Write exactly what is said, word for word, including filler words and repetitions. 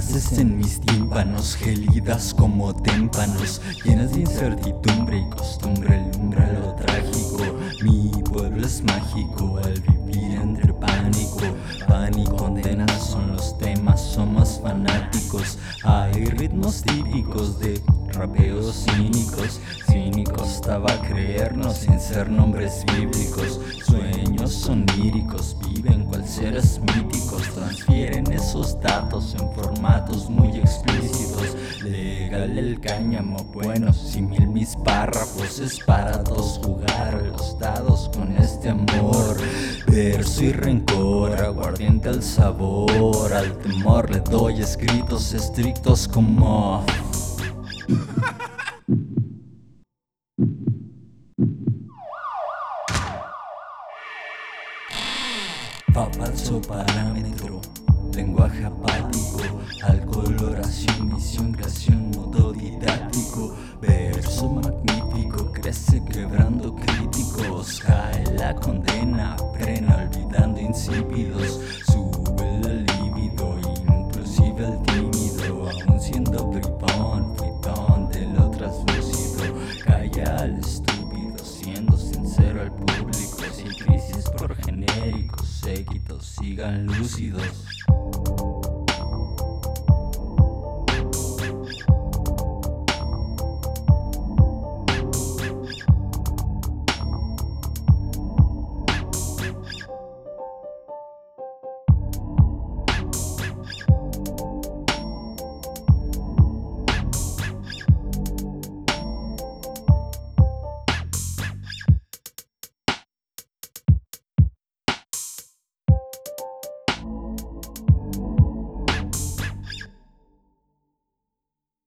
Frases en mis tímpanos, gélidas como témpanos, llenas de incertidumbre y costumbre, alumbra lo trágico. Mi pueblo es mágico al vivir entre pánico. Pánico, condenas son los temas, somos fanáticos. Hay ritmos típicos de rapeos cínicos. Cínicos estaba a creernos sin ser nombres bíblicos. Sueños oníricos, viven cual seres míticos. Transfieren esos datos en formatos muy explícitos. Legal el cáñamo, bueno, simil mis párrafos. Es para todos jugar a los dados con este amor. Verso y rencor, aguardiente al sabor. Al temor le doy escritos estrictos como... Falso parámetro, lenguaje apático, alcoloración, visión, creación, modo didáctico. Verso magnífico, crece quebrando críticos. Cae la condena, frena olvidando insípidos. Sube la libido, inclusive el tímido. Aún siendo bribón, fritón de lo traslúcido. Calla al estúpido, siendo sincero al público. Si crisis por genéricos, séquitos sigan lúcidos.